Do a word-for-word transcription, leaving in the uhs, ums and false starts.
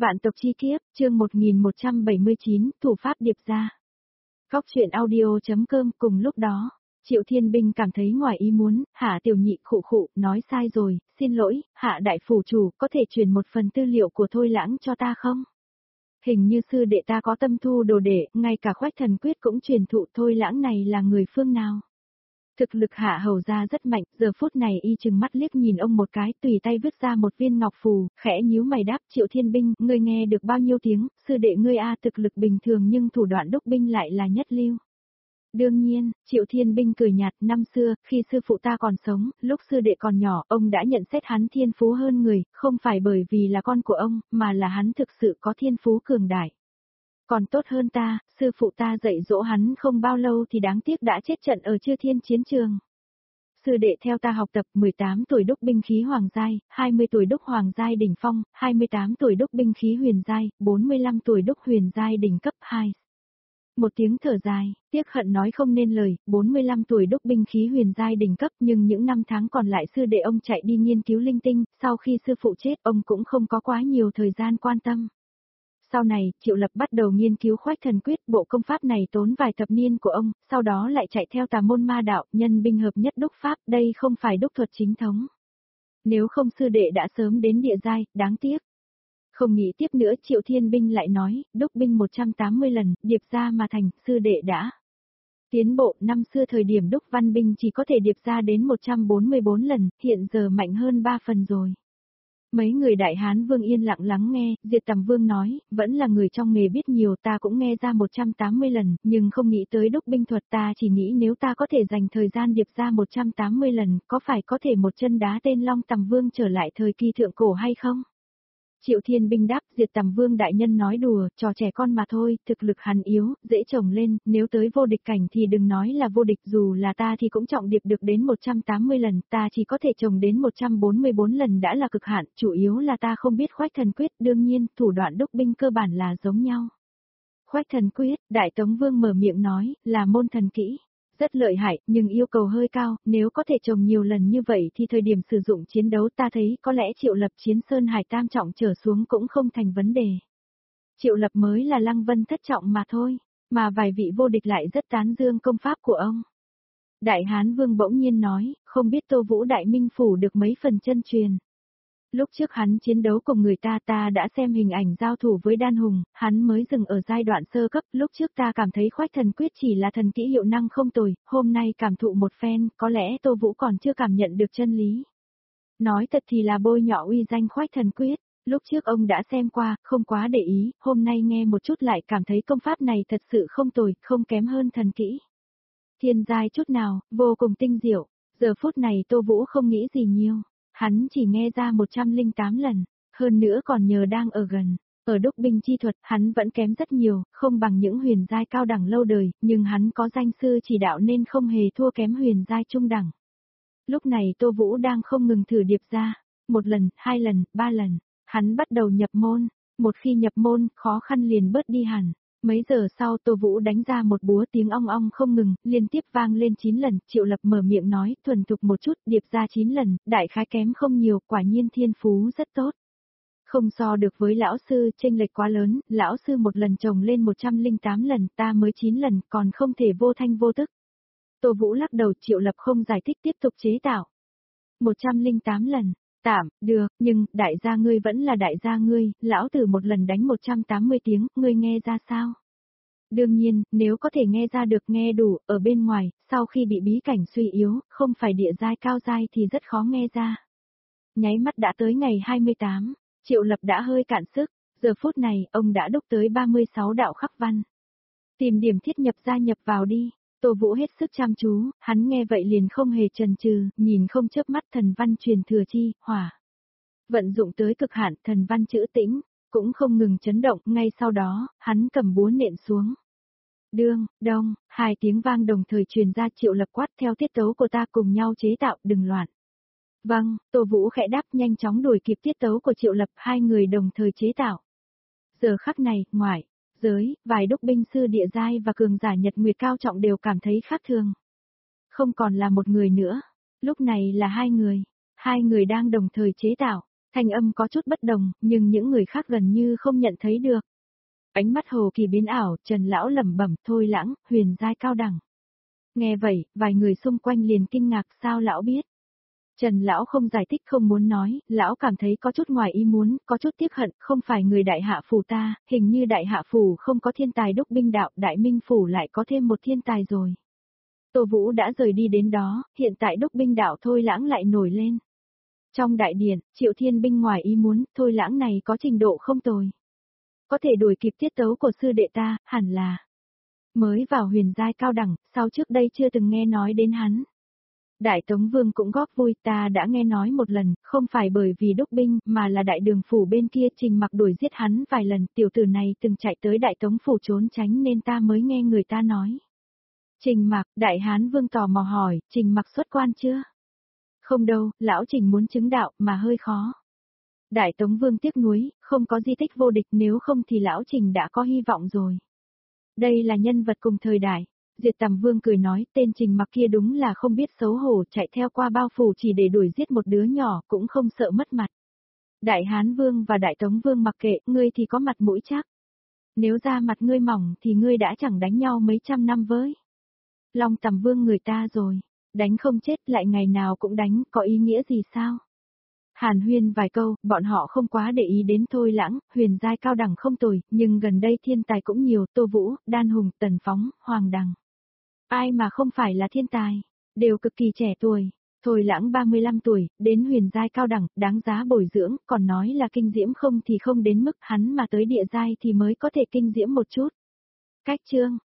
Vạn tộc chi kiếp, chương một nghìn một trăm bảy mươi chín, thủ pháp điệp ra. Góc truyện audio.com. Cùng lúc đó, Triệu Thiên Binh cảm thấy ngoài ý muốn, Hạ tiểu nhị khụ khụ, nói sai rồi, xin lỗi, Hạ đại phủ chủ, có thể truyền một phần tư liệu của Thôi Lãng cho ta không? Hình như sư đệ ta có tâm thu đồ đệ, ngay cả Khoách Thần Quyết cũng truyền thụ. Thôi Lãng này là người phương nào? Thực lực Hạ hầu ra rất mạnh, giờ phút này y chừng mắt liếc nhìn ông một cái, tùy tay vứt ra một viên ngọc phù, khẽ nhíu mày đáp. Triệu Thiên Binh, ngươi nghe được bao nhiêu tiếng? Sư đệ ngươi a thực lực bình thường nhưng thủ đoạn đúc binh lại là nhất lưu. Đương nhiên, Triệu Thiên Binh cười nhạt, năm xưa, khi sư phụ ta còn sống, lúc sư đệ còn nhỏ, ông đã nhận xét hắn thiên phú hơn người, không phải bởi vì là con của ông, mà là hắn thực sự có thiên phú cường đại. Còn tốt hơn ta, sư phụ ta dạy dỗ hắn không bao lâu thì đáng tiếc đã chết trận ở Chư Thiên chiến trường. Sư đệ theo ta học tập, mười tám tuổi đúc binh khí hoàng giai, hai mươi tuổi đúc hoàng giai đỉnh phong, hai mươi tám tuổi đúc binh khí huyền giai, bốn mươi lăm tuổi đúc huyền giai đỉnh cấp hai. Một tiếng thở dài, tiếc hận nói không nên lời, bốn mươi lăm tuổi đúc binh khí huyền giai đỉnh cấp, nhưng những năm tháng còn lại sư đệ ông chạy đi nghiên cứu linh tinh, sau khi sư phụ chết ông cũng không có quá nhiều thời gian quan tâm. Sau này, Triệu Lập bắt đầu nghiên cứu Khoách Thần Quyết, bộ công pháp này tốn vài thập niên của ông, sau đó lại chạy theo tà môn ma đạo, nhân binh hợp nhất đúc pháp, đây không phải đúc thuật chính thống. Nếu không sư đệ đã sớm đến địa giai, đáng tiếc. Không nghĩ tiếp nữa, Triệu Thiên Binh lại nói, đúc binh một trăm tám mươi lần, điệp ra mà thành, sư đệ đã tiến bộ. Năm xưa thời điểm đúc văn binh chỉ có thể điệp ra đến một trăm bốn mươi bốn lần, hiện giờ mạnh hơn ba phần rồi. Mấy người Đại Hán Vương yên lặng lắng nghe, Diệt Tầm Vương nói, vẫn là người trong nghề biết nhiều, ta cũng nghe ra một trăm tám mươi lần, nhưng không nghĩ tới đúc binh thuật, ta chỉ nghĩ nếu ta có thể dành thời gian điệp ra một trăm tám mươi lần, có phải có thể một chân đá tên Long Tầm Vương trở lại thời kỳ thượng cổ hay không? Triệu Thiên Binh đáp, Diệt Tầm Vương đại nhân nói đùa, trò trẻ con mà thôi, thực lực hắn yếu, dễ trồng lên, nếu tới vô địch cảnh thì đừng nói là vô địch, dù là ta thì cũng trọng điệp được đến một trăm tám mươi lần, ta chỉ có thể trồng đến một trăm bốn mươi bốn lần đã là cực hạn, chủ yếu là ta không biết Khoách Thần Quyết, đương nhiên, thủ đoạn đúc binh cơ bản là giống nhau. Khoách Thần Quyết, Đại Tống Vương mở miệng nói, là môn thần kỹ. Rất lợi hại, nhưng yêu cầu hơi cao, nếu có thể trồng nhiều lần như vậy thì thời điểm sử dụng chiến đấu ta thấy có lẽ Triệu Lập chiến Sơn Hải tam trọng trở xuống cũng không thành vấn đề. Triệu Lập mới là Lăng Vân thất trọng mà thôi, mà vài vị vô địch lại rất tán dương công pháp của ông. Đại Hán Vương bỗng nhiên nói, không biết Tô Vũ Đại Minh Phủ được mấy phần chân truyền. Lúc trước hắn chiến đấu cùng người ta ta đã xem hình ảnh giao thủ với Đan Hùng, hắn mới dừng ở giai đoạn sơ cấp, lúc trước ta cảm thấy Khoách Thần Quyết chỉ là thần kỹ hiệu năng không tồi, hôm nay cảm thụ một phen, có lẽ Tô Vũ còn chưa cảm nhận được chân lý. Nói thật thì là bôi nhọ uy danh Khoách Thần Quyết, lúc trước ông đã xem qua, không quá để ý, hôm nay nghe một chút lại cảm thấy công pháp này thật sự không tồi, không kém hơn thần kỹ. Thiên giai chút nào, vô cùng tinh diệu, giờ phút này Tô Vũ không nghĩ gì nhiều. Hắn chỉ nghe ra một trăm lẻ tám lần, hơn nữa còn nhờ đang ở gần. Ở đúc binh chi thuật, hắn vẫn kém rất nhiều, không bằng những huyền giai cao đẳng lâu đời, nhưng hắn có danh sư chỉ đạo nên không hề thua kém huyền giai trung đẳng. Lúc này Tô Vũ đang không ngừng thử điệp ra, một lần, hai lần, ba lần, hắn bắt đầu nhập môn, một khi nhập môn, khó khăn liền bớt đi hẳn. Mấy giờ sau Tô Vũ đánh ra một búa tiếng ong ong không ngừng, liên tiếp vang lên chín lần, Triệu Lập mở miệng nói, thuần thục một chút, điệp ra chín lần, đại khái kém không nhiều, quả nhiên thiên phú rất tốt. Không so được với lão sư, chênh lệch quá lớn, lão sư một lần trồng lên một trăm lẻ tám lần, ta mới chín lần, còn không thể vô thanh vô tức. Tô Vũ lắc đầu, Triệu Lập không giải thích tiếp tục chế tạo. một trăm lẻ tám lần. Tạm, được, nhưng, đại gia ngươi vẫn là đại gia ngươi, lão tử một lần đánh một trăm tám mươi tiếng, ngươi nghe ra sao? Đương nhiên, nếu có thể nghe ra được nghe đủ, ở bên ngoài, sau khi bị bí cảnh suy yếu, không phải địa giai cao giai thì rất khó nghe ra. Nháy mắt đã tới ngày hai mươi tám, Triệu Lập đã hơi cạn sức, giờ phút này, ông đã đúc tới ba mươi sáu đạo khắc văn. Tìm điểm thiết nhập gia nhập vào đi. Tô Vũ hết sức chăm chú, hắn nghe vậy liền không hề chần chừ, nhìn không chớp mắt thần văn truyền thừa chi, hỏa. Vận dụng tới cực hạn, thần văn chữ tĩnh, cũng không ngừng chấn động, ngay sau đó, hắn cầm búa nện xuống. Đương, đông, hai tiếng vang đồng thời truyền ra. Triệu Lập quát, theo tiết tấu của ta cùng nhau chế tạo, đừng loạn. Vâng, Tô Vũ khẽ đáp, nhanh chóng đuổi kịp tiết tấu của Triệu Lập, hai người đồng thời chế tạo. Giờ khắc này, ngoài giới, vài đúc binh sư địa giai và cường giả Nhật Nguyệt cao trọng đều cảm thấy khác thường. Không còn là một người nữa, lúc này là hai người, hai người đang đồng thời chế tạo. Thanh âm có chút bất đồng, nhưng những người khác gần như không nhận thấy được. Ánh mắt Hồ Kỳ biến ảo, Trần Lão lẩm bẩm, Thôi Lãng, huyền giai cao đẳng. Nghe vậy, vài người xung quanh liền kinh ngạc, sao lão biết? Trần Lão không giải thích, không muốn nói, Lão cảm thấy có chút ngoài ý muốn, có chút tiếc hận, không phải người đại hạ phủ ta, hình như đại hạ phủ không có thiên tài đúc binh đạo, đại minh phủ lại có thêm một thiên tài rồi. Tô Vũ đã rời đi đến đó, hiện tại đúc binh đạo Thôi Lãng lại nổi lên. Trong đại điện, Triệu Thiên Binh ngoài ý muốn, Thôi Lãng này có trình độ không tồi. Có thể đuổi kịp tiết tấu của sư đệ ta, hẳn là mới vào huyền giai cao đẳng, sao trước đây chưa từng nghe nói đến hắn. Đại Tống Vương cũng góp vui, ta đã nghe nói một lần, không phải bởi vì đúc binh, mà là đại đường phủ bên kia Trình Mặc đuổi giết hắn vài lần, tiểu tử này từng chạy tới đại Tống phủ trốn tránh nên ta mới nghe người ta nói. Trình Mặc, đại Hán Vương tò mò hỏi, Trình Mặc xuất quan chưa? Không đâu, lão Trình muốn chứng đạo mà hơi khó. Đại Tống Vương tiếc nuối, không có di tích vô địch, nếu không thì lão Trình đã có hy vọng rồi. Đây là nhân vật cùng thời đại. Diệt Tầm Vương cười nói, tên Trình Mặc kia đúng là không biết xấu hổ, chạy theo qua bao phủ chỉ để đuổi giết một đứa nhỏ, cũng không sợ mất mặt. Đại Hán Vương và Đại Tống Vương mặc kệ, ngươi thì có mặt mũi chắc. Nếu da mặt ngươi mỏng thì ngươi đã chẳng đánh nhau mấy trăm năm với Long Tầm Vương người ta rồi. Đánh không chết lại ngày nào cũng đánh, có ý nghĩa gì sao? Hàn huyên vài câu, bọn họ không quá để ý đến Thôi Lãng, huyền giai cao đẳng không tồi, nhưng gần đây thiên tài cũng nhiều, Tô Vũ, Đan Hùng, Tần Phóng, Hoàng Đằng. Ai mà không phải là thiên tài, đều cực kỳ trẻ tuổi. Thôi Lãng ba mươi lăm tuổi, đến huyền giai cao đẳng, đáng giá bồi dưỡng, còn nói là kinh diễm không thì không đến mức hắn mà tới địa giai thì mới có thể kinh diễm một chút. Cách chương